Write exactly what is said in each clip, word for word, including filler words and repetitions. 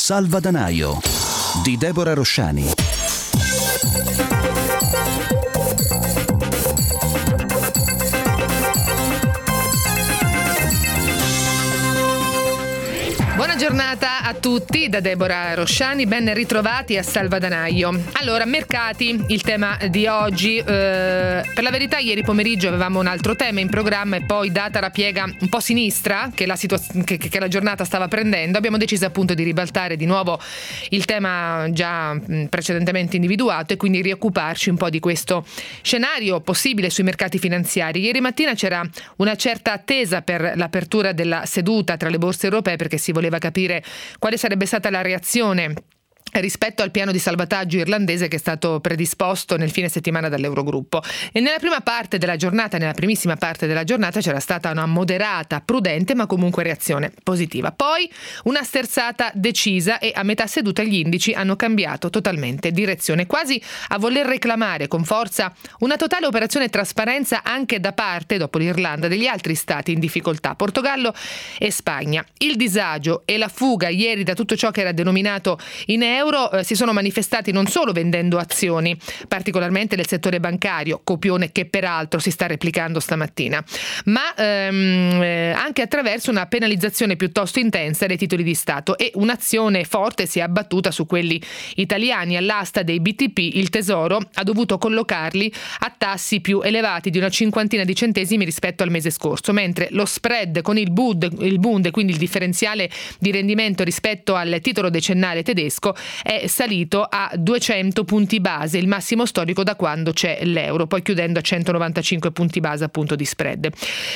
Salvadanaio di Deborah Rosciani. Buona giornata a tutti da Deborah Rosciani, ben ritrovati a Salvadanaio. Allora, mercati, il tema di oggi. Eh, per la verità ieri pomeriggio avevamo un altro tema in programma e poi, data la piega un po' sinistra che la, situaz- che, che la giornata stava prendendo, abbiamo deciso appunto di ribaltare di nuovo il tema già mh, precedentemente individuato e quindi rioccuparci un po' di questo scenario possibile sui mercati finanziari. Ieri mattina c'era una certa attesa per l'apertura della seduta tra le borse europee, perché si voleva capire quale sarebbe stata la reazione rispetto al piano di salvataggio irlandese che è stato predisposto nel fine settimana dall'Eurogruppo. E nella prima parte della giornata, nella primissima parte della giornata, c'era stata una moderata, prudente, ma comunque reazione positiva. Poi una sterzata decisa e a metà seduta gli indici hanno cambiato totalmente direzione, quasi a voler reclamare con forza una totale operazione trasparenza anche da parte, dopo l'Irlanda, degli altri stati in difficoltà, Portogallo e Spagna. Il disagio e la fuga ieri da tutto ciò che era denominato in euro eh, si sono manifestati non solo vendendo azioni, particolarmente nel settore bancario, copione che peraltro si sta replicando stamattina, ma ehm, eh, anche attraverso una penalizzazione piuttosto intensa dei titoli di Stato, e un'azione forte si è abbattuta su quelli italiani. All'asta dei B T P il Tesoro ha dovuto collocarli a tassi più elevati di una cinquantina di centesimi rispetto al mese scorso, mentre lo spread con il Bund, il Bund, quindi il differenziale di rendimento rispetto al titolo decennale tedesco, è salito a duecento punti base, il massimo storico da quando c'è l'euro, poi chiudendo a centonovantacinque punti base appunto di spread.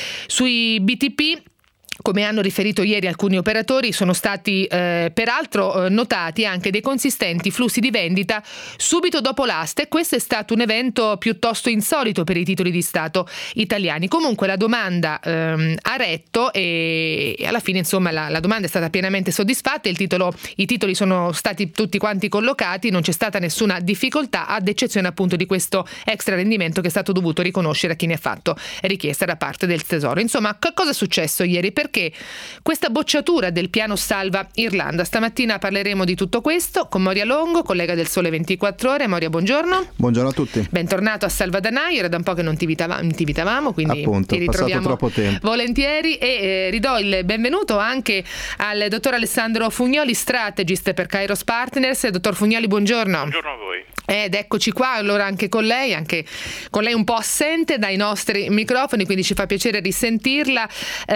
Sui B T P, come hanno riferito ieri alcuni operatori, sono stati eh, peraltro eh, notati anche dei consistenti flussi di vendita subito dopo l'asta, e questo è stato un evento piuttosto insolito per i titoli di Stato italiani. Comunque la domanda ehm, ha retto e, e alla fine insomma la, la domanda è stata pienamente soddisfatta, il titolo, i titoli sono stati tutti quanti collocati, non c'è stata nessuna difficoltà, ad eccezione appunto di questo extra rendimento che è stato dovuto riconoscere a chi ne ha fatto richiesta da parte del Tesoro. Insomma, che cosa è successo ieri? Perché questa bocciatura del piano salva Irlanda? Stamattina parleremo di tutto questo con Moria Longo, collega del Sole ventiquattro Ore. Moria, buongiorno. Buongiorno a tutti. Bentornato a Salvadanaio, era da un po' che non ti invitavamo, ti invitavamo quindi appunto, ti ritroviamo troppo tempo. volentieri, e eh, ridò il benvenuto anche al dottor Alessandro Fugnoli, strategist per Kairos Partners. Dottor Fugnoli, buongiorno. Buongiorno a voi. Ed eccoci qua allora anche con lei, anche con lei un po' assente dai nostri microfoni, quindi ci fa piacere risentirla.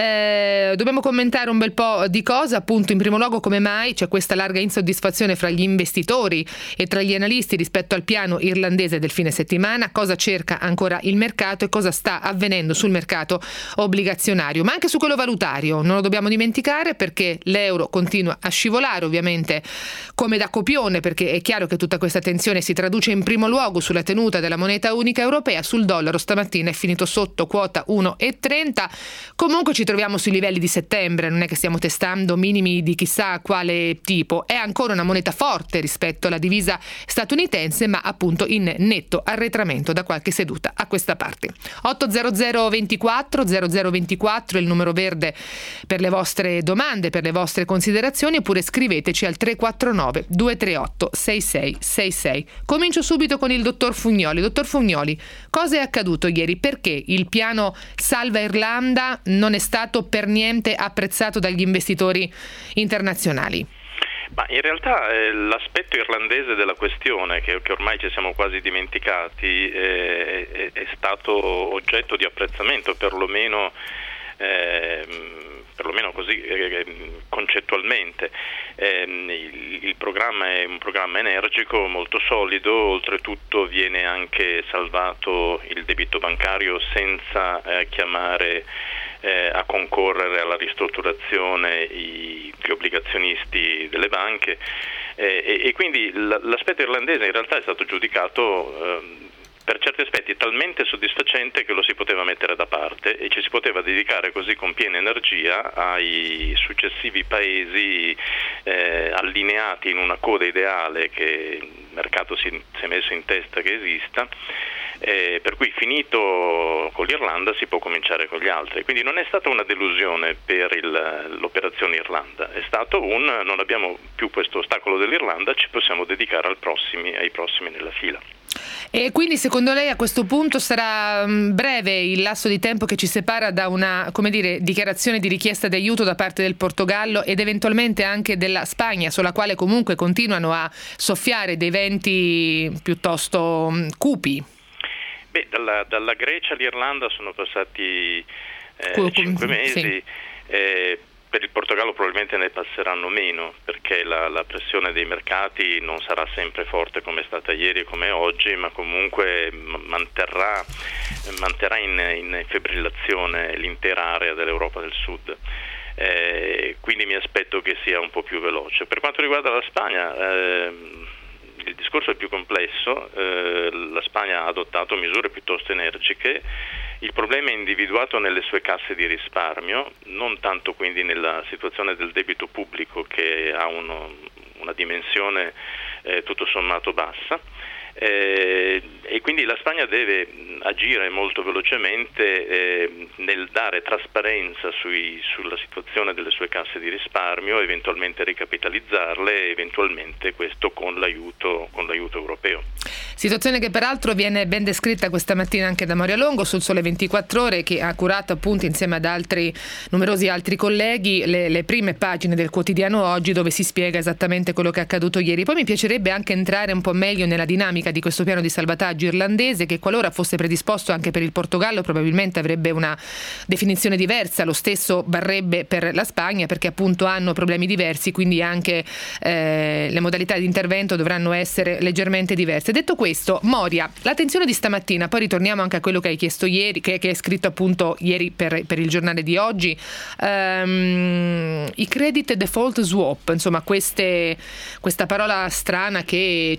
Eh, dobbiamo commentare un bel po' di cose, appunto in primo luogo come mai c'è questa larga insoddisfazione fra gli investitori e tra gli analisti rispetto al piano irlandese del fine settimana, cosa cerca ancora il mercato e cosa sta avvenendo sul mercato obbligazionario, ma anche su quello valutario. Non lo dobbiamo dimenticare, perché l'euro continua a scivolare, ovviamente come da copione, perché è chiaro che tutta questa tensione si traduce in primo luogo sulla tenuta della moneta unica europea. Sul dollaro stamattina è finito sotto quota uno virgola trenta. Comunque ci troviamo sui livelli di settembre, non è che stiamo testando minimi di chissà quale tipo, è ancora una moneta forte rispetto alla divisa statunitense, ma appunto in netto arretramento da qualche seduta a questa parte. otto zero zero ventiquattro zero zero ventiquattro è il numero verde per le vostre domande, per le vostre considerazioni, oppure scriveteci al tre quattro nove due tre otto sei sei sei sei. Comincio subito con il dottor Fugnoli. Dottor Fugnoli, cosa è accaduto ieri? Perché il piano Salva Irlanda non è stato per niente apprezzato dagli investitori internazionali? Ma in realtà eh, l'aspetto irlandese della questione, che, che ormai ci siamo quasi dimenticati, eh, è, è stato oggetto di apprezzamento, perlomeno eh, perlomeno così eh, concettualmente. Eh, il, il programma è un programma energico, molto solido, oltretutto viene anche salvato il debito bancario senza eh, chiamare eh, a concorrere alla ristrutturazione i, gli obbligazionisti delle banche, eh, e, e quindi l- l'aspetto irlandese in realtà è stato giudicato eh, per certi aspetti talmente soddisfacente che lo si poteva mettere da parte e ci si poteva dedicare così con piena energia ai successivi paesi eh, allineati in una coda ideale che il mercato si, si è messo in testa che esista. Eh, per cui finito con l'Irlanda si può cominciare con gli altri, quindi non è stata una delusione per il, l'operazione Irlanda, è stato un non abbiamo più questo ostacolo dell'Irlanda, ci possiamo dedicare al prossimi, ai prossimi nella fila. E quindi secondo lei a questo punto sarà breve il lasso di tempo che ci separa da una, come dire, dichiarazione di richiesta di aiuto da parte del Portogallo ed eventualmente anche della Spagna, sulla quale comunque continuano a soffiare dei venti piuttosto cupi? Beh, dalla, dalla Grecia all'Irlanda sono passati eh, cinque mesi, sì. eh, per il Portogallo probabilmente ne passeranno meno, perché la, la pressione dei mercati non sarà sempre forte come è stata ieri e come è oggi, ma comunque manterrà, manterrà in, in fibrillazione l'intera area dell'Europa del Sud. Eh, quindi mi aspetto che sia un po' più veloce. Per quanto riguarda la Spagna, eh, il discorso è più complesso, eh, la Spagna ha adottato misure piuttosto energiche, il problema è individuato nelle sue casse di risparmio, non tanto quindi nella situazione del debito pubblico che ha uno, una dimensione eh, tutto sommato bassa. Eh, e quindi la Spagna deve agire molto velocemente eh, nel dare trasparenza sui, sulla situazione delle sue casse di risparmio, eventualmente ricapitalizzarle, eventualmente questo con l'aiuto, con l'aiuto europeo. Situazione che peraltro viene ben descritta questa mattina anche da Moria Longo sul Sole ventiquattro Ore, che ha curato appunto insieme ad altri numerosi altri colleghi le, le prime pagine del quotidiano Oggi, dove si spiega esattamente quello che è accaduto ieri. Poi mi piacerebbe anche entrare un po' meglio nella dinamica di questo piano di salvataggio irlandese, che qualora fosse predisposto anche per il Portogallo probabilmente avrebbe una definizione diversa, lo stesso varrebbe per la Spagna, perché appunto hanno problemi diversi, quindi anche eh, le modalità di intervento dovranno essere leggermente diverse. Detto questo, Moria, l'attenzione di stamattina, poi ritorniamo anche a quello che hai chiesto ieri, che, che hai scritto appunto ieri per, per il giornale di oggi, um, i credit default swap, insomma queste, questa parola strana che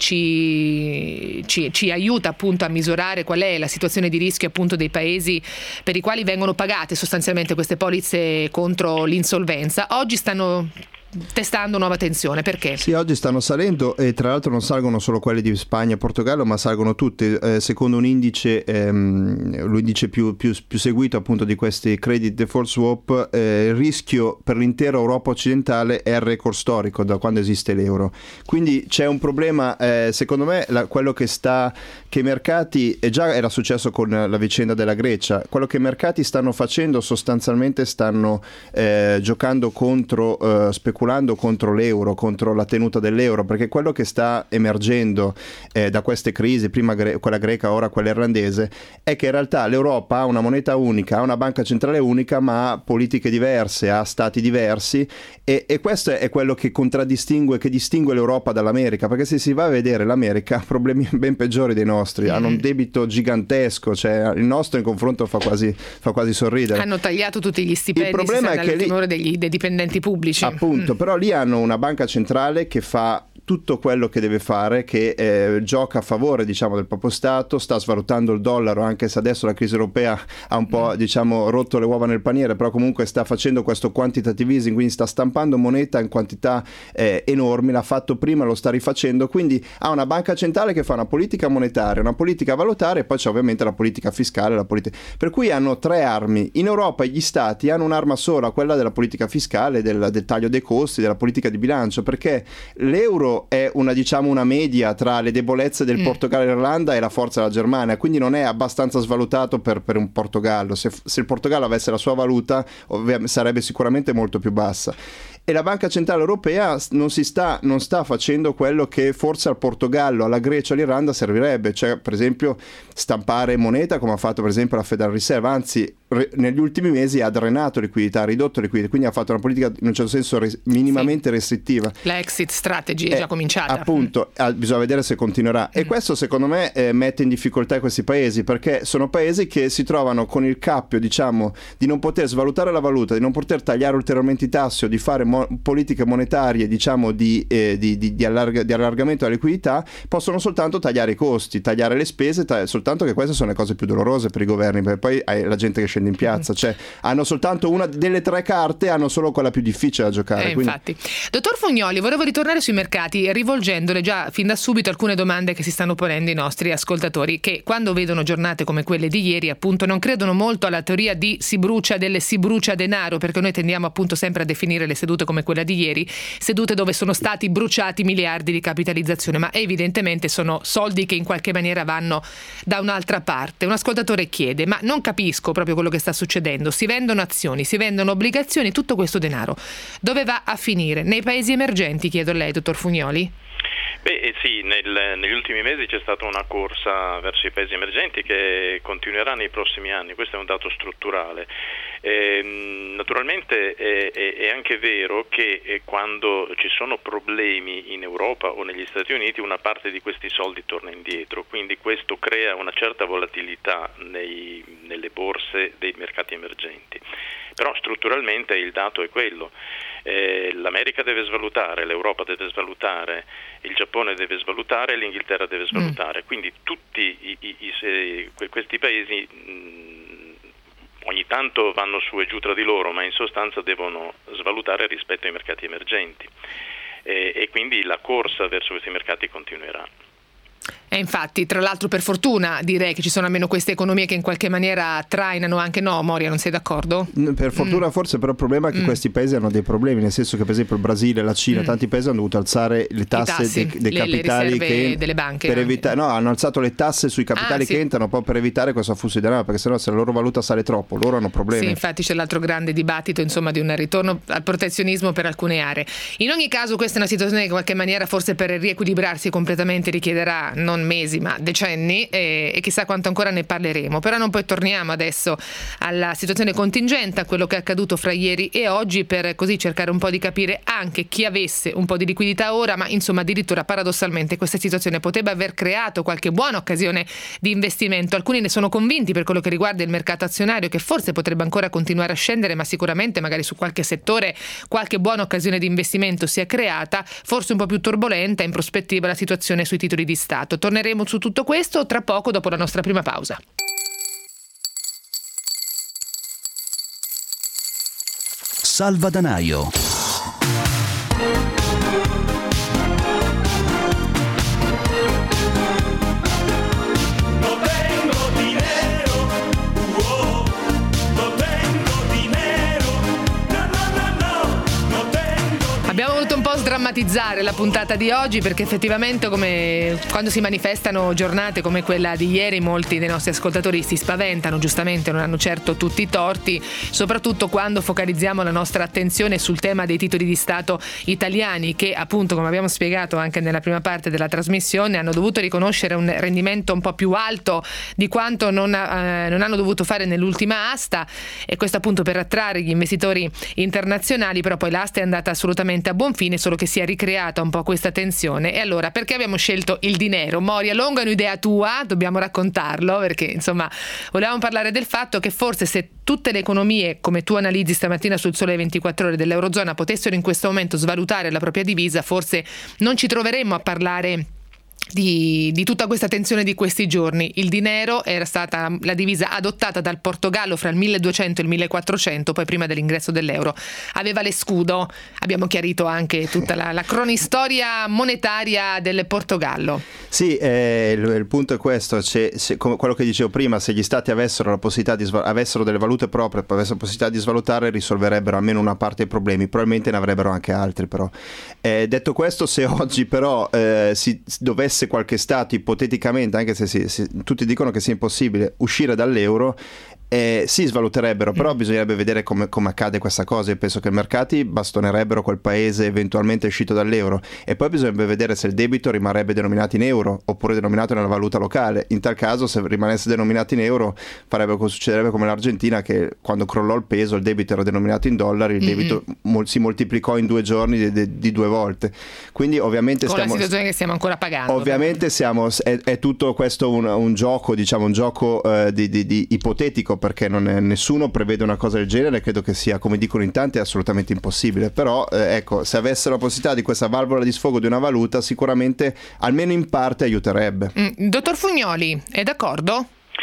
ci Ci, ci aiuta appunto a misurare qual è la situazione di rischio appunto dei paesi per i quali vengono pagate sostanzialmente queste polizze contro l'insolvenza. Oggi stanno testando nuova tensione, perché? Sì, oggi stanno salendo e tra l'altro non salgono solo quelli di Spagna e Portogallo, ma salgono tutti, eh, secondo un indice, ehm, l'indice più, più, più seguito appunto di questi credit default swap, eh, il rischio per l'intera Europa occidentale è il record storico da quando esiste l'euro. Quindi c'è un problema, eh, secondo me la, quello che sta che i mercati, e già era successo con la vicenda della Grecia, quello che i mercati stanno facendo sostanzialmente stanno eh, giocando contro eh, speculando contro l'euro, contro la tenuta dell'euro, perché quello che sta emergendo eh, da queste crisi, prima gre- quella greca, ora quella irlandese, è che in realtà l'Europa ha una moneta unica, ha una banca centrale unica, ma ha politiche diverse, ha stati diversi, e, e questo è quello che contraddistingue, che distingue l'Europa dall'America, perché se si va a vedere l'America ha problemi ben peggiori dei nostri, mm-hmm. hanno un debito gigantesco, cioè il nostro in confronto fa quasi, fa quasi sorridere. Hanno tagliato tutti gli stipendi, il problema è che lì, degli, dei dipendenti pubblici. Appunto, mm. però lì hanno una banca centrale che fa tutto quello che deve fare, che eh, gioca a favore, diciamo, del proprio Stato, sta svalutando il dollaro, anche se adesso la crisi europea ha un po', diciamo, rotto le uova nel paniere, però comunque sta facendo questo quantitative easing, quindi sta stampando moneta in quantità eh, enormi, l'ha fatto prima, lo sta rifacendo, quindi ha una banca centrale che fa una politica monetaria, una politica valutaria e poi c'è ovviamente la politica fiscale, la politica... per cui hanno tre armi. In Europa gli Stati hanno un'arma sola, quella della politica fiscale, del, del taglio dei costi, della politica di bilancio, perché l'euro è una, diciamo, una media tra le debolezze del mm. Portogallo e l'Irlanda e la forza della Germania, quindi non è abbastanza svalutato per, per un Portogallo. Se, se il Portogallo avesse la sua valuta ovviamente sarebbe sicuramente molto più bassa. E la Banca Centrale Europea non si sta, non sta facendo quello che forse al Portogallo, alla Grecia, all'Irlanda servirebbe, cioè per esempio stampare moneta come ha fatto per esempio la Federal Reserve, anzi re, negli ultimi mesi ha drenato liquidità, ha ridotto liquidità, quindi ha fatto una politica in un certo senso res, minimamente sì. restrittiva. La exit strategy è eh, già cominciata. Appunto, mm. bisogna vedere se continuerà. Mm. E questo secondo me eh, mette in difficoltà questi paesi, perché sono paesi che si trovano con il cappio, diciamo, di non poter svalutare la valuta, di non poter tagliare ulteriormente i tassi o di fare mo- politiche monetarie, diciamo, di, eh, di, di, di, allarga- di allargamento della liquidità. Possono soltanto tagliare i costi, tagliare le spese, tag- soltanto che queste sono le cose più dolorose per i governi, perché poi hai la gente che scende in piazza, cioè hanno soltanto una delle tre carte, hanno solo quella più difficile da giocare. Eh, quindi... infatti. Dottor Fognoli, volevo ritornare sui mercati rivolgendole già fin da subito alcune domande che si stanno ponendo i nostri ascoltatori, che quando vedono giornate come quelle di ieri appunto non credono molto alla teoria di si brucia delle si brucia denaro, perché noi tendiamo appunto sempre a definire le sedute come quella di ieri sedute dove sono stati bruciati miliardi di capitalizzazione, ma evidentemente sono soldi che in qualche maniera vanno da un'altra parte. Un ascoltatore chiede: ma non capisco proprio quello che sta succedendo, si vendono azioni, si vendono obbligazioni, tutto questo denaro dove va a finire? Nei paesi emergenti, chiedo a lei, dottor Fognoli? Beh sì, nel, negli ultimi mesi c'è stata una corsa verso i paesi emergenti che continuerà nei prossimi anni, questo è un dato strutturale. Eh, naturalmente è, è, è anche vero che quando ci sono problemi in Europa o negli Stati Uniti una parte di questi soldi torna indietro, quindi questo crea una certa volatilità nei, nelle borse dei mercati emergenti. Però strutturalmente il dato è quello. Eh, L'America deve svalutare, l'Europa deve svalutare, il Giappone deve svalutare, l'Inghilterra deve svalutare. Mm. Quindi tutti i, i, i, questi paesi mh, ogni tanto vanno su e giù tra di loro, ma in sostanza devono svalutare rispetto ai mercati emergenti. E, e quindi la corsa verso questi mercati continuerà. E infatti, tra l'altro, per fortuna direi che ci sono almeno queste economie che in qualche maniera trainano anche, no, Moria, non sei d'accordo? Per fortuna mm. forse, però il problema è che mm. questi paesi hanno dei problemi, nel senso che per esempio il Brasile, la Cina, mm. tanti paesi hanno dovuto alzare le tasse tassi, dei, dei le, capitali le che delle banche per evitare, no, hanno alzato le tasse sui capitali ah, che sì. entrano proprio per evitare questo afflusso di denaro, perché sennò se la loro valuta sale troppo, loro hanno problemi. Sì, infatti c'è l'altro grande dibattito, insomma, di un ritorno al protezionismo per alcune aree. In ogni caso questa è una situazione che in qualche maniera forse per riequilibrarsi completamente richiederà non mesi ma decenni, e, e chissà quanto ancora ne parleremo. Però non poi torniamo adesso alla situazione contingente, a quello che è accaduto fra ieri e oggi, per così cercare un po' di capire anche chi avesse un po' di liquidità ora, ma insomma addirittura paradossalmente questa situazione potrebbe aver creato qualche buona occasione di investimento. Alcuni ne sono convinti per quello che riguarda il mercato azionario, che forse potrebbe ancora continuare a scendere, ma sicuramente magari su qualche settore qualche buona occasione di investimento si è creata, forse un po' più turbolenta in prospettiva la situazione sui titoli di Stato. Torneremo su tutto questo tra poco, dopo la nostra prima pausa. Salvadanaio. Abbiamo voluto un po' sdrammatizzare la puntata di oggi, perché effettivamente come quando si manifestano giornate come quella di ieri molti dei nostri ascoltatori si spaventano, giustamente, non hanno certo tutti i torti, soprattutto quando focalizziamo la nostra attenzione sul tema dei titoli di Stato italiani, che appunto, come abbiamo spiegato anche nella prima parte della trasmissione, hanno dovuto riconoscere un rendimento un po' più alto di quanto non, eh, non hanno dovuto fare nell'ultima asta, e questo appunto per attrarre gli investitori internazionali. Però poi l'asta è andata assolutamente a buon fine, solo che si è ricreata un po' questa tensione. E allora, perché abbiamo scelto il dinero? Moria, Longo è un'idea tua, dobbiamo raccontarlo, perché insomma volevamo parlare del fatto che forse se tutte le economie, come tu analizzi stamattina sul Sole ventiquattro Ore, dell'Eurozona potessero in questo momento svalutare la propria divisa, forse non ci troveremmo a parlare Di, di tutta questa tensione di questi giorni. Il dinero era stata la divisa adottata dal Portogallo fra il milleduecento e il millequattrocento, poi prima dell'ingresso dell'euro aveva l'escudo. Abbiamo chiarito anche tutta la, la cronistoria monetaria del Portogallo. Sì, eh, il, il punto è questo, se, se, come quello che dicevo prima, se gli stati avessero la possibilità di sval- avessero delle valute proprie, avessero la possibilità di svalutare, risolverebbero almeno una parte dei problemi, probabilmente ne avrebbero anche altri. Però eh, detto questo, se oggi però eh, si dovesse qualche stato ipoteticamente, anche se si, si, tutti dicono che sia impossibile, uscire dall'euro, Eh, si svaluterebbero, però bisognerebbe vedere come, come accade questa cosa. Io penso che i mercati bastonerebbero quel paese eventualmente uscito dall'euro, e poi bisognerebbe vedere se il debito rimarrebbe denominato in euro oppure denominato nella valuta locale. In tal caso, se rimanesse denominato in euro, farebbe, succederebbe come l'Argentina, che quando crollò il peso il debito era denominato in dollari, il debito mm-hmm. mol- si moltiplicò in due giorni di, di, di due volte. Quindi ovviamente con stiamo, la situazione che stiamo ancora pagando. Ovviamente siamo, è, è tutto questo un, un gioco, diciamo un gioco eh, di, di, di ipotetico, perché non è, nessuno prevede una cosa del genere. Credo che sia, come dicono in tanti, assolutamente impossibile. Però eh, ecco, se avessero la possibilità di questa valvola di sfogo di una valuta, sicuramente almeno in parte aiuterebbe. Mm, dottor Fugnoli, è d'accordo?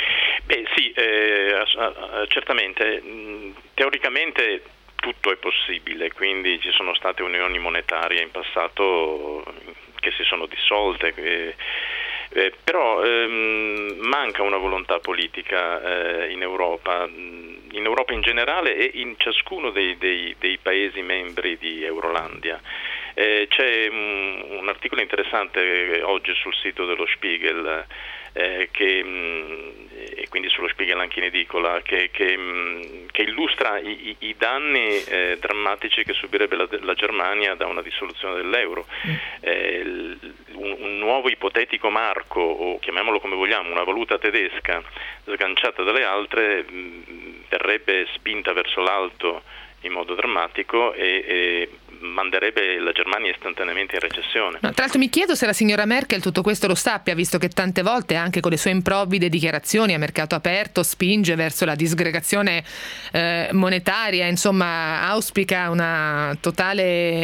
Beh sì, eh, certamente. Teoricamente tutto è possibile, quindi ci sono state unioni monetarie in passato che si sono dissolte, eh, eh, però ehm, manca una volontà politica eh, in Europa, in Europa in generale e in ciascuno dei, dei, dei paesi membri di Eurolandia. Eh, c'è un, un articolo interessante oggi sul sito dello Spiegel, eh, che, mh, e quindi sullo Spiegel anche in edicola, che, che, mh, che illustra i, i, i danni eh, drammatici che subirebbe la, la Germania da una dissoluzione dell'euro. Mm. Eh, un, un nuovo ipotetico marco, o chiamiamolo come vogliamo, una valuta tedesca sganciata dalle altre, mh, verrebbe spinta verso l'alto in modo drammatico e, e manderebbe la Germania istantaneamente in recessione. No, tra l'altro mi chiedo se la signora Merkel tutto questo lo sappia, visto che tante volte anche con le sue improvvide dichiarazioni a mercato aperto spinge verso la disgregazione eh, monetaria, insomma auspica una totale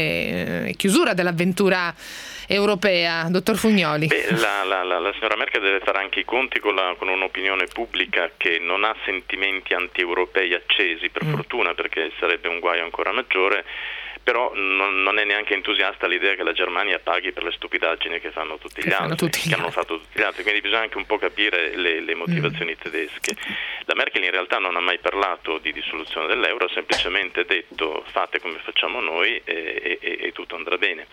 eh, chiusura dell'avventura europea. Dottor Fugnoli. Beh, la, la, la, la signora Merkel deve fare anche i conti con, la, con un'opinione pubblica che non ha sentimenti anti-europei accesi, per mm. fortuna, perché sarebbe un guaio ancora maggiore. Però non, non è neanche entusiasta l'idea che la Germania paghi per le stupidaggini che fanno tutti gli che altri, tutti gli che altri. hanno fatto tutti gli altri, quindi bisogna anche un po' capire le, le motivazioni mm. tedesche. La Merkel in realtà non ha mai parlato di dissoluzione dell'euro, ha semplicemente detto fate come facciamo noi e, e, e tutto andrà bene.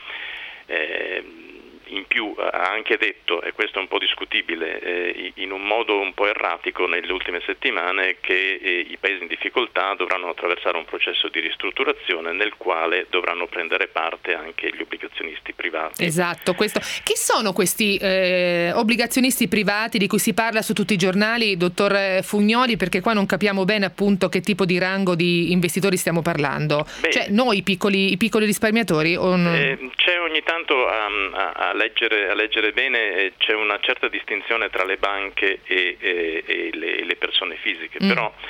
Eh, in più ha anche detto, e questo è un po' discutibile, eh, in un modo un po' erratico nelle ultime settimane, che eh, i paesi in difficoltà dovranno attraversare un processo di ristrutturazione nel quale dovranno prendere parte anche gli obbligazionisti privati. Esatto, questo. Chi sono questi eh, obbligazionisti privati di cui si parla su tutti i giornali, dottor Fugnoli, perché qua non capiamo bene appunto che tipo di rango di investitori stiamo parlando? Beh, cioè noi i piccoli, i piccoli risparmiatori? O non... eh, c'è ogni tanto a, a, a Leggere, a leggere bene, c'è una certa distinzione tra le banche e, e, e le, le persone fisiche, mm. però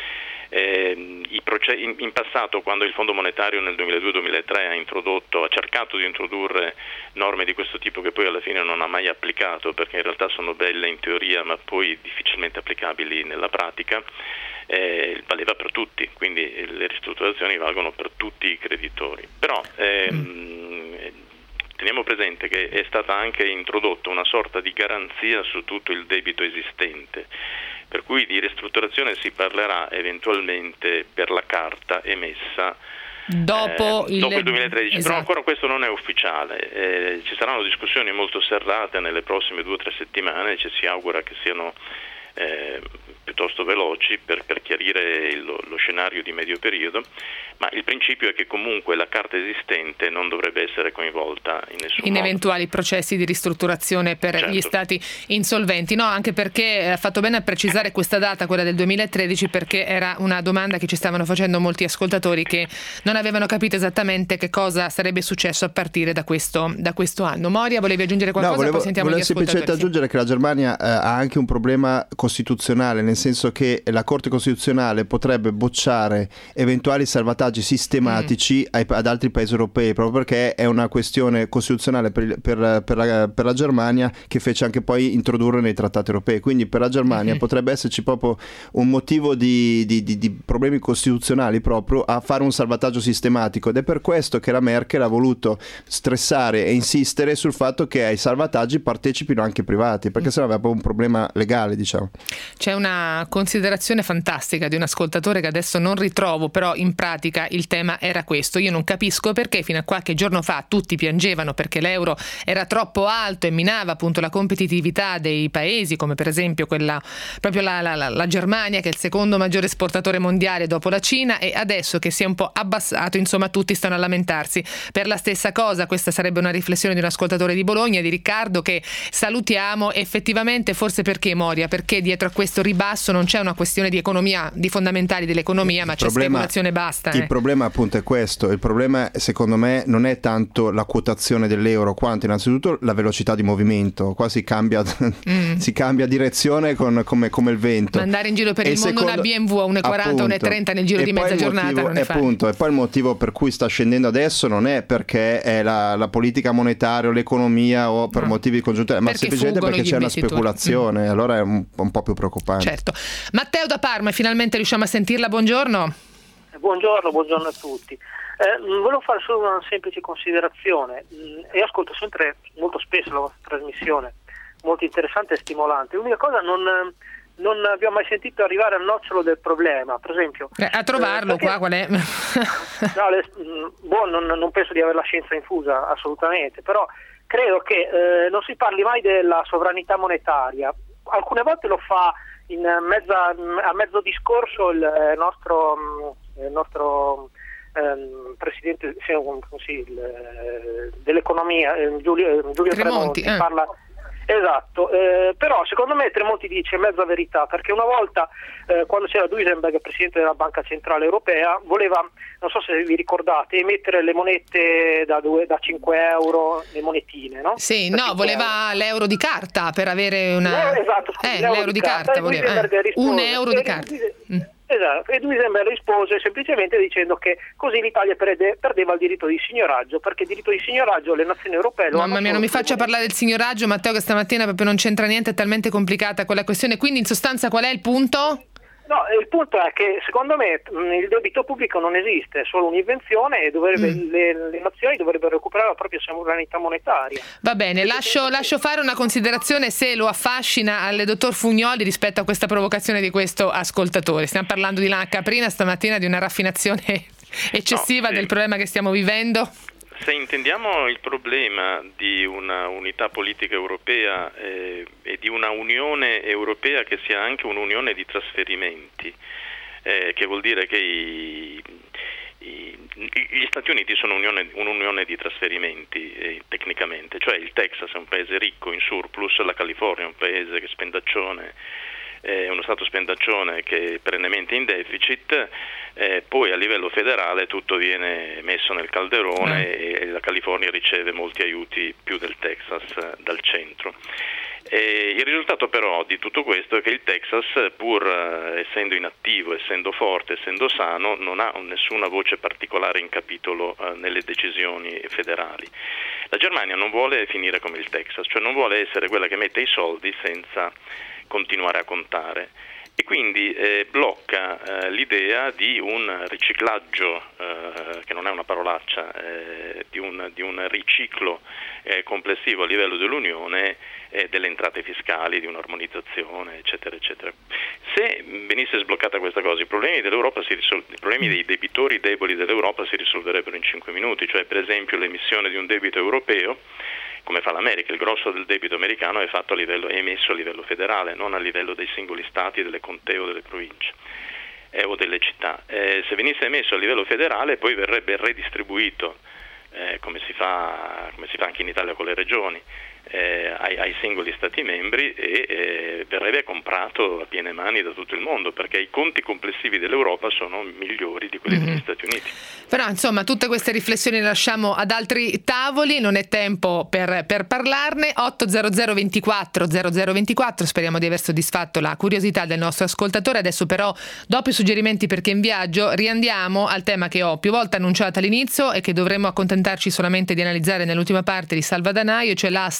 eh, i proce- in, in passato, quando il Fondo Monetario nel duemiladue duemilatré ha introdotto, ha cercato di introdurre norme di questo tipo che poi alla fine non ha mai applicato, perché in realtà sono belle in teoria ma poi difficilmente applicabili nella pratica, eh, valeva per tutti, quindi le ristrutturazioni valgono per tutti i creditori. Però ehm, mm. teniamo presente che è stata anche introdotta una sorta di garanzia su tutto il debito esistente, per cui di ristrutturazione si parlerà eventualmente per la carta emessa dopo, eh, il... dopo il duemilatredici, esatto. Però ancora questo non è ufficiale, eh, ci saranno discussioni molto serrate nelle prossime due o tre settimane, ci si augura che siano eh, piuttosto veloci per, per chiarire il, lo scenario di medio periodo, ma il principio è che comunque la carta esistente non dovrebbe essere coinvolta in nessun in modo. eventuali processi di ristrutturazione per certo. gli stati insolventi. No, anche perché ha fatto bene a precisare questa data, quella del duemilatredici, perché era una domanda che ci stavano facendo molti ascoltatori che non avevano capito esattamente che cosa sarebbe successo a partire da questo, da questo anno. Moria, volevi aggiungere qualcosa? No, volevo, poi sentiamo volevo gli ascoltatori. semplicemente aggiungere sì. che la Germania eh, ha anche un problema costituzionale, nel senso che la Corte Costituzionale potrebbe bocciare eventuali salvataggi sistematici mm. ai, ad altri paesi europei, proprio perché è una questione costituzionale per, per, per, la, per la Germania, che fece anche poi introdurre nei trattati europei. Quindi per la Germania mm-hmm. potrebbe esserci proprio un motivo di, di, di, di problemi costituzionali proprio a fare un salvataggio sistematico, ed è per questo che la Merkel ha voluto stressare e insistere sul fatto che ai salvataggi partecipino anche privati, perché mm. sennò aveva un problema legale, diciamo. C'è una una considerazione fantastica di un ascoltatore che adesso non ritrovo, però in pratica il tema era questo: io non capisco perché fino a qualche giorno fa tutti piangevano perché l'euro era troppo alto e minava appunto la competitività dei paesi come per esempio quella proprio la, la, la, la Germania, che è il secondo maggiore esportatore mondiale dopo la Cina, e adesso che si è un po' abbassato, insomma tutti stanno a lamentarsi per la stessa cosa. Questa sarebbe una riflessione di un ascoltatore di Bologna, di Riccardo, che salutiamo. Effettivamente, forse perché, Moria, perché dietro a questo ribasso non c'è una questione di economia, di fondamentali dell'economia, ma il c'è problema, speculazione, basta. Il eh. problema appunto è questo, il problema secondo me non è tanto la quotazione dell'euro quanto innanzitutto la velocità di movimento. Qua si cambia, mm. si cambia direzione con, come, come il vento. Ma andare in giro per e il mondo secondo, una B M W a uno e quaranta, uno e trenta nel giro di mezza giornata motivo, non è facile. Appunto, e poi il motivo per cui sta scendendo adesso non è perché è la, la politica monetaria o l'economia o per no. motivi congiunturali, ma perché semplicemente perché c'è una speculazione, mm. allora è un, un po' più preoccupante. Certo. Matteo da Parma, finalmente riusciamo a sentirla, buongiorno. Buongiorno, buongiorno a tutti. Eh, volevo fare solo una semplice considerazione, e ascolto sempre molto spesso la vostra trasmissione, molto interessante e stimolante. L'unica cosa, non, non abbiamo mai sentito arrivare al nocciolo del problema, per esempio. Eh, a trovarlo eh, perché, qua qual è? no, le, boh, non, non penso di avere la scienza infusa, assolutamente, però credo che eh, non si parli mai della sovranità monetaria. Alcune volte lo fa in mezza, a mezzo discorso il nostro, il nostro ehm, presidente sì, il, dell'economia Giulio, Giulio Tremonti, Tremonti eh. parla. Esatto, eh, però secondo me Tremonti dice mezza verità, perché una volta eh, quando c'era Duisenberg, presidente della Banca Centrale Europea, voleva, non so se vi ricordate, emettere le monete da, due, da cinque euro, le monetine, no? Sì, da no, voleva euro. L'euro di carta per avere una... Eh, esatto, scusi, eh, l'euro, l'euro di, di carta, carta voleva, eh, rispose, un euro di carta. Mm. Esatto, e Duisenberg rispose semplicemente dicendo che così l'Italia perde, perdeva il diritto di signoraggio, perché il diritto di signoraggio le nazioni europee lo Mamma hanno mia, non mi faccia parlare del signoraggio, Matteo, che stamattina proprio non c'entra niente, è talmente complicata quella questione. Quindi in sostanza qual è il punto? No, il punto è che secondo me il debito pubblico non esiste, è solo un'invenzione e dovrebbe, mm. le, le nazioni dovrebbero recuperare la propria sovranità monetaria. Va bene, lascio, lascio fare una considerazione, se lo affascina, al dottor Fugnoli rispetto a questa provocazione di questo ascoltatore. Stiamo parlando di lana caprina stamattina, di una raffinazione eccessiva no, sì. del problema che stiamo vivendo. Se intendiamo il problema di una unità politica europea eh, e di una Unione Europea che sia anche un'unione di trasferimenti, eh, che vuol dire che i, i, gli Stati Uniti sono un'unione, un'unione di trasferimenti eh, tecnicamente, cioè il Texas è un paese ricco in surplus, la California è un paese che spendaccione, è uno stato spendaccione che è perennemente in deficit, eh, poi a livello federale tutto viene messo nel calderone mm. e la California riceve molti aiuti più del Texas dal centro. E il risultato però di tutto questo è che il Texas, pur eh, essendo inattivo, essendo forte, essendo sano, non ha nessuna voce particolare in capitolo eh, nelle decisioni federali. La Germania non vuole finire come il Texas, cioè non vuole essere quella che mette i soldi senza continuare a contare, e quindi eh, blocca eh, l'idea di un riciclaggio, eh, che non è una parolaccia, eh, di, un, di un riciclo eh, complessivo a livello dell'Unione, eh, delle entrate fiscali, di un'armonizzazione, eccetera, eccetera. Se venisse sbloccata questa cosa, i problemi dell'Europa si risol- i problemi dei debitori deboli dell'Europa si risolverebbero in cinque minuti, cioè per esempio l'emissione di un debito europeo, come fa l'America. Il grosso del debito americano è fatto a livello, è emesso a livello federale, non a livello dei singoli stati, delle contee o delle province eh, o delle città. Eh, se venisse emesso a livello federale poi verrebbe redistribuito, eh, come si fa, come si fa anche in Italia con le regioni, eh, ai, ai singoli stati membri, e eh, verrebbe comprato a piene mani da tutto il mondo, perché i conti complessivi dell'Europa sono migliori di quelli mm-hmm. degli Stati Uniti. Però insomma tutte queste riflessioni le lasciamo ad altri tavoli, non è tempo per, per parlarne. otto zero zero ventiquattro zero zero ventiquattro, speriamo di aver soddisfatto la curiosità del nostro ascoltatore. Adesso però, dopo i suggerimenti per chi è in viaggio, riandiamo al tema che ho più volte annunciato all'inizio e che dovremmo accontentarci solamente di analizzare nell'ultima parte di Salvadanaio, cioè l'asta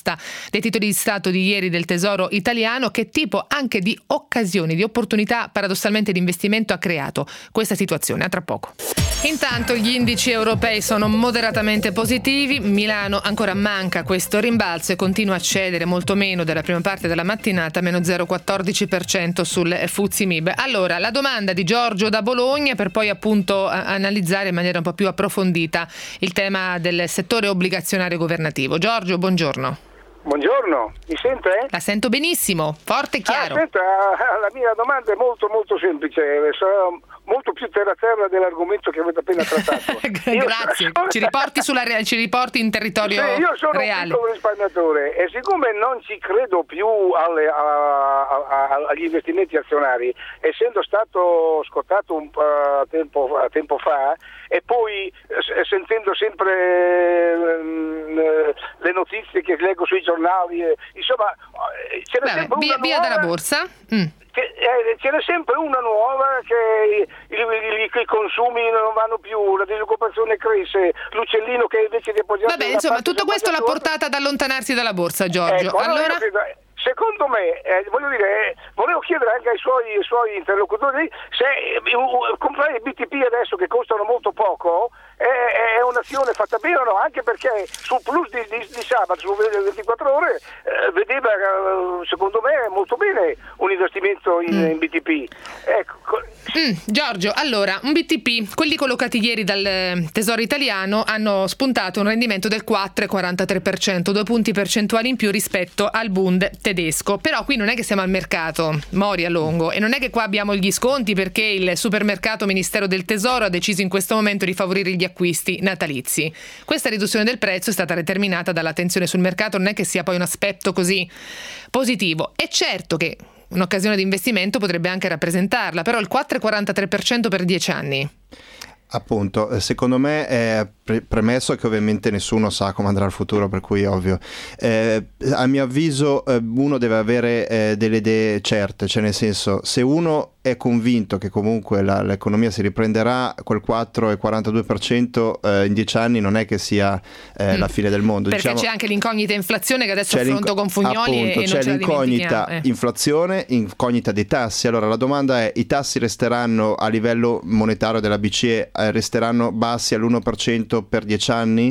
sosta dei titoli di Stato di ieri del Tesoro italiano. Che tipo anche di occasioni, di opportunità paradossalmente di investimento ha creato questa situazione? A tra poco. Intanto gli indici europei sono moderatamente positivi, Milano ancora manca questo rimbalzo e continua a cedere molto meno della prima parte della mattinata, meno zero virgola quattordici per cento sul F T S E M I B. Allora, la domanda di Giorgio da Bologna per poi appunto analizzare in maniera un po' più approfondita il tema del settore obbligazionario governativo. Giorgio, buongiorno. Buongiorno, mi sente? La sento benissimo, forte e chiaro. Ah, senta, la mia domanda è molto molto semplice, sarà molto più terra terra dell'argomento che avete appena trattato. Grazie, io... ci riporti sulla re... ci riporti in territorio reale. Sì, io sono reale. un piccolo risparmiatore e siccome non ci credo più alle, a, a, a, agli investimenti azionari, essendo stato scottato un uh, tempo, uh, tempo fa e poi uh, sentendo sempre uh, le notizie che leggo sui giornali, eh, insomma uh, ce n'è Vabbè, sempre via, una via nuova, dalla borsa. Mm. che, eh, ce n'è sempre una nuova che i, i, i consumi non vanno più, la disoccupazione cresce, l'uccellino che invece di appoggiarsi Vabbè, insomma, tutto questo l'ha portata ad allontanarsi dalla borsa, Giorgio. Ecco, allora... Secondo me, eh, voglio dire, eh, volevo chiedere anche ai suoi, ai suoi interlocutori se eh, uh, comprare i B T P adesso che costano molto poco è, è un'azione fatta bene o no, anche perché sul plus di, di, di sabato, su ventiquattro ore, eh, vedeva, eh, secondo me, molto bene un investimento in, mm. in B T P. Ecco. Mm, Giorgio, allora, un B T P, quelli collocati ieri dal Tesoro italiano hanno spuntato un rendimento del quattro virgola quarantatré per cento, due punti percentuali in più rispetto al Bund tedesco. Però qui non è che siamo al mercato, mori a longo, e non è che qua abbiamo gli sconti perché il supermercato Ministero del Tesoro ha deciso in questo momento di favorire gli acquisti natalizi. Questa riduzione del prezzo è stata determinata dalla tensione sul mercato, non è che sia poi un aspetto così positivo. È certo che un'occasione di investimento potrebbe anche rappresentarla, però il quattro virgola quarantatré per cento per dieci anni. Appunto, secondo me è pre- premesso che ovviamente nessuno sa come andrà il futuro, per cui ovvio. Eh, a mio avviso eh, uno deve avere eh, delle idee certe, cioè nel senso, se uno è convinto che comunque la, l'economia si riprenderà, quel quattro virgola quarantadue per cento eh, in dieci anni non è che sia eh, mm. la fine del mondo. Perché diciamo, c'è anche l'incognita inflazione che adesso affronto con Fugnoli appunto, e, e c'è non ce l'incognita eh. inflazione, incognita dei tassi. Allora la domanda è: i tassi resteranno a livello monetario della B C E, eh, resteranno bassi all'uno per cento per dieci anni?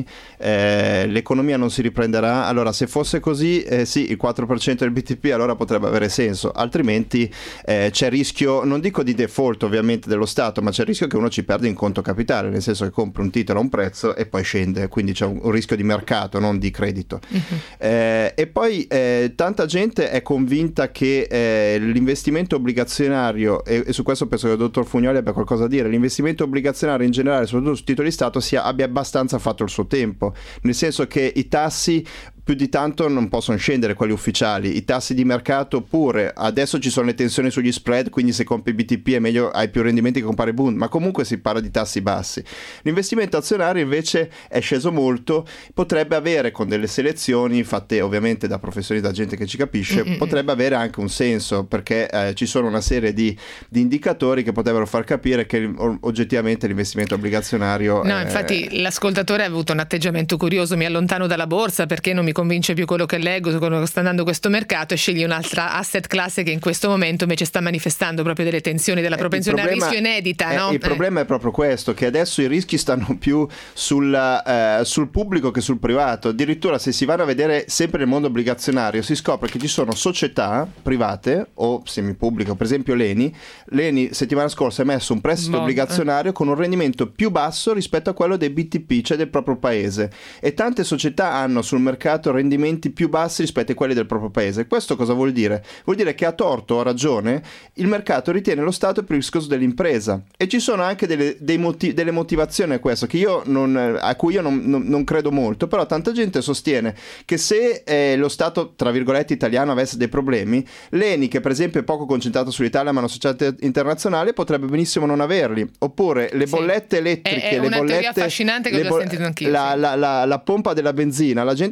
Eh, l'economia non si riprenderà? Allora se fosse così, eh, sì, il quattro per cento del B T P allora potrebbe avere senso, altrimenti eh, c'è rischio, non dico di default ovviamente dello Stato, ma c'è il rischio che uno ci perda in conto capitale, nel senso che compra un titolo a un prezzo e poi scende, quindi c'è un, un rischio di mercato, non di credito. Uh-huh. Eh, e poi eh, tanta gente è convinta che eh, l'investimento obbligazionario, e, e su questo penso che il dottor Fugnoli abbia qualcosa da dire, l'investimento obbligazionario in generale, soprattutto su titoli di Stato, sia, abbia abbastanza fatto il suo tempo, nel senso che i tassi più di tanto non possono scendere, quelli ufficiali, i tassi di mercato pure, adesso ci sono le tensioni sugli spread, quindi se compri B T P è meglio, hai più rendimenti che comprare Bund, ma comunque si parla di tassi bassi. L'investimento azionario invece è sceso molto, potrebbe avere, con delle selezioni fatte ovviamente da professionisti, da gente che ci capisce, Mm-mm. potrebbe avere anche un senso, perché eh, ci sono una serie di, di indicatori che potrebbero far capire che oggettivamente l'investimento obbligazionario no, è... infatti l'ascoltatore ha avuto un atteggiamento curioso, mi allontano dalla borsa perché non mi convince più quello che leggo su quello che sta andando questo mercato, e scegli un'altra asset class che in questo momento invece sta manifestando proprio delle tensioni, della propensione al rischio inedita. Eh, no? Il eh. problema è proprio questo, che adesso i rischi stanno più sulla, eh, sul pubblico che sul privato. Addirittura se si vanno a vedere sempre nel mondo obbligazionario si scopre che ci sono società private o semipubbliche, per esempio l'Eni. L'Eni settimana scorsa ha emesso un prestito Bon, obbligazionario eh. con un rendimento più basso rispetto a quello dei B T P, cioè del proprio paese, e tante società hanno sul mercato rendimenti più bassi rispetto a quelli del proprio paese. Questo cosa vuol dire? Vuol dire che a torto o a ragione il mercato ritiene lo Stato più rischioso dell'impresa, e ci sono anche delle, dei motiv- delle motivazioni a questo che io non, a cui io non, non, non credo molto, però tanta gente sostiene che se eh, lo Stato tra virgolette italiano avesse dei problemi, l'Eni, che per esempio è poco concentrato sull'Italia ma è una società internazionale, potrebbe benissimo non averli, oppure le sì. bollette elettriche, è, è le una bollette, teoria affascinante che ho già bo- sentito anch'io. la, sì. la, la, la pompa della benzina, la gente ci andrebbe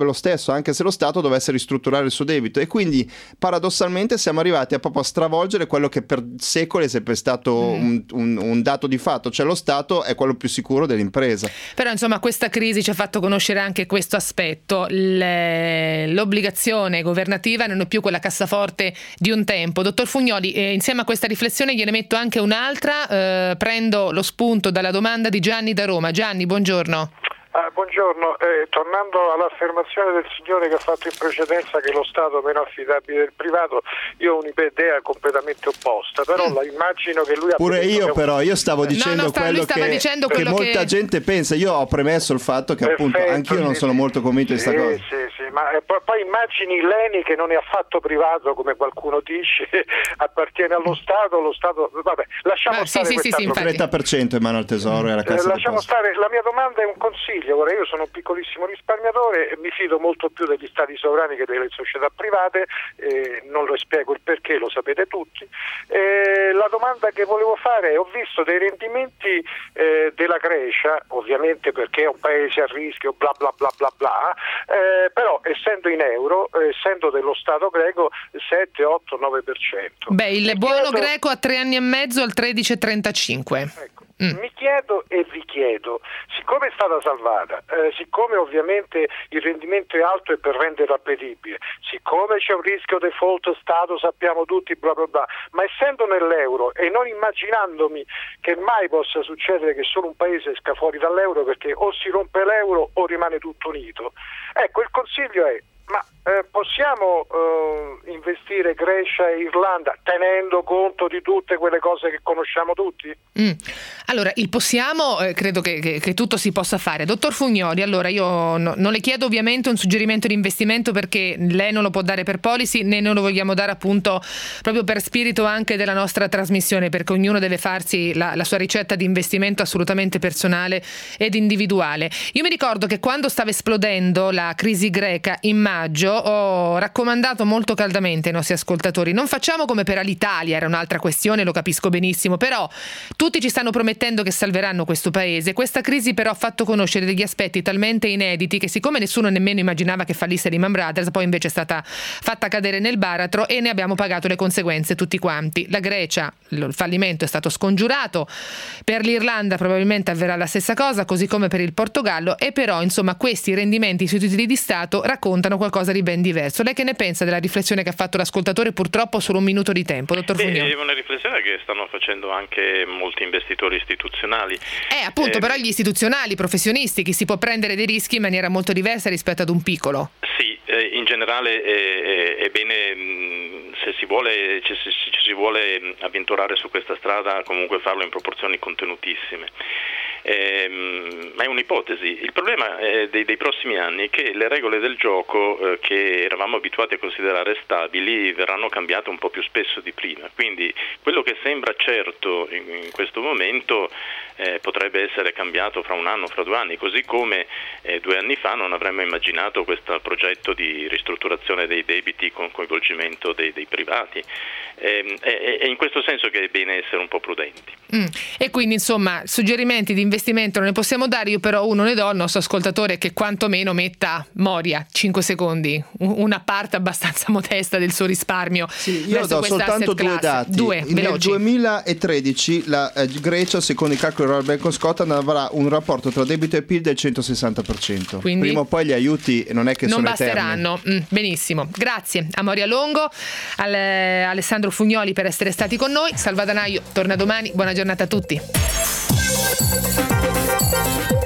lo stesso, anche se lo Stato dovesse ristrutturare il suo debito, e quindi paradossalmente siamo arrivati a proprio a stravolgere quello che per secoli è sempre stato mm. un, un, un dato di fatto, cioè lo Stato è quello più sicuro dell'impresa. Però insomma questa crisi ci ha fatto conoscere anche questo aspetto, Le, l'obbligazione governativa non è più quella cassaforte di un tempo. Dottor Fugnoli, eh, insieme a questa riflessione gliene metto anche un'altra, eh, prendo lo spunto dalla domanda di Gianni da Roma. Gianni, buongiorno. Ah, buongiorno, eh, tornando all'affermazione del signore che ha fatto in precedenza che lo Stato è meno affidabile del privato, io ho un'idea completamente opposta, però mm. la immagino che lui ha pure io però io stavo dicendo no, no, stava, quello, che, dicendo che quello molta che... gente pensa. Io ho premesso il fatto che Perfetto, appunto anch'io non sono molto convinto di sì, questa cosa. Sì, sì, ma eh, poi, poi immagini l'Eni che non è affatto privato come qualcuno dice, appartiene allo Stato, lo Stato, vabbè, lasciamo ah, stare sì, sì, sì, il trenta per cento in mano al Tesoro e la Cassa eh, lasciamo Depositi. stare, la mia domanda è un consiglio. Ora, io sono un piccolissimo risparmiatore e mi fido molto più degli stati sovrani che delle società private, eh, non lo spiego il perché, lo sapete tutti. Eh, la domanda che volevo fare è: ho visto dei rendimenti eh, della Grecia, ovviamente perché è un paese a rischio, bla bla bla bla bla, eh, però essendo in euro, eh, essendo dello Stato greco, sette, otto, nove per cento. Beh, il mi buono chiedo... greco a tre anni e mezzo al tredici virgola trentacinque. Ecco. Mm. Mi chiedo e vi chiedo, siccome è stata salvata, eh, siccome ovviamente il rendimento è alto e per rendere appetibile, siccome c'è un rischio default Stato, sappiamo tutti, bla bla bla, ma essendo nell'euro e non immaginandomi che mai possa succedere che solo un paese esca fuori dall'euro perché o si rompe l'euro o rimane tutto unito, ecco, il consiglio è: ma eh, possiamo eh, investire Grecia e Irlanda tenendo conto di tutte quelle cose che conosciamo tutti? Mm. Allora, il possiamo, eh, credo che, che, che tutto si possa fare. Dottor Fugnoli, allora io no, non le chiedo ovviamente un suggerimento di investimento perché lei non lo può dare per policy, né non lo vogliamo dare appunto proprio per spirito anche della nostra trasmissione, perché ognuno deve farsi la, la sua ricetta di investimento assolutamente personale ed individuale. Io mi ricordo che quando stava esplodendo la crisi greca in maggio ho raccomandato molto caldamente ai nostri ascoltatori: non facciamo come per Alitalia, era un'altra questione, lo capisco benissimo, però tutti ci stanno promettendo che salveranno questo paese. Questa crisi però ha fatto conoscere degli aspetti talmente inediti che, siccome nessuno nemmeno immaginava che fallisse Lehman Brothers, poi invece è stata fatta cadere nel baratro e ne abbiamo pagato le conseguenze tutti quanti. La Grecia, il fallimento è stato scongiurato, per l'Irlanda probabilmente avverrà la stessa cosa, così come per il Portogallo, e però insomma questi rendimenti sui titoli di Stato raccontano qualcosa di ben diverso. Lei che ne pensa della riflessione che ha fatto l'ascoltatore? Purtroppo solo un minuto di tempo, dottor Fugnoli. È una riflessione che stanno facendo anche molti investitori istituzionali. Eh, appunto, eh, però gli istituzionali, i professionisti, chi si può prendere dei rischi in maniera molto diversa rispetto ad un piccolo. Sì, eh, in generale è, è bene, mh, se si vuole, se, se, se si vuole avventurare su questa strada, comunque farlo in proporzioni contenutissime. Eh, ma è un'ipotesi. Il problema eh, dei, dei prossimi anni è che le regole del gioco eh, che eravamo abituati a considerare stabili verranno cambiate un po' più spesso di prima, quindi quello che sembra certo in, in questo momento eh, potrebbe essere cambiato fra un anno, fra due anni, così come eh, due anni fa non avremmo immaginato questo progetto di ristrutturazione dei debiti con coinvolgimento dei, dei privati. Eh, è, è in questo senso che è bene essere un po' prudenti. Mm. E quindi insomma suggerimenti di investimento non ne possiamo dare, io però uno ne do al nostro ascoltatore, che quantomeno metta Moria cinque secondi, una parte abbastanza modesta del suo risparmio. Sì, io do soltanto due dati. Due, Nel veloci. duemilatredici la eh, Grecia, secondo i calcoli del Bank of Scotland, avrà un rapporto tra debito e P I L del centosessanta per cento. Quindi prima o poi gli aiuti non è che non sono basteranno. Mm, benissimo, grazie a Moria Longo, al, eh, Alessandro Fugnoli per essere stati con noi. Salvadanaio torna domani, buona giornata a tutti.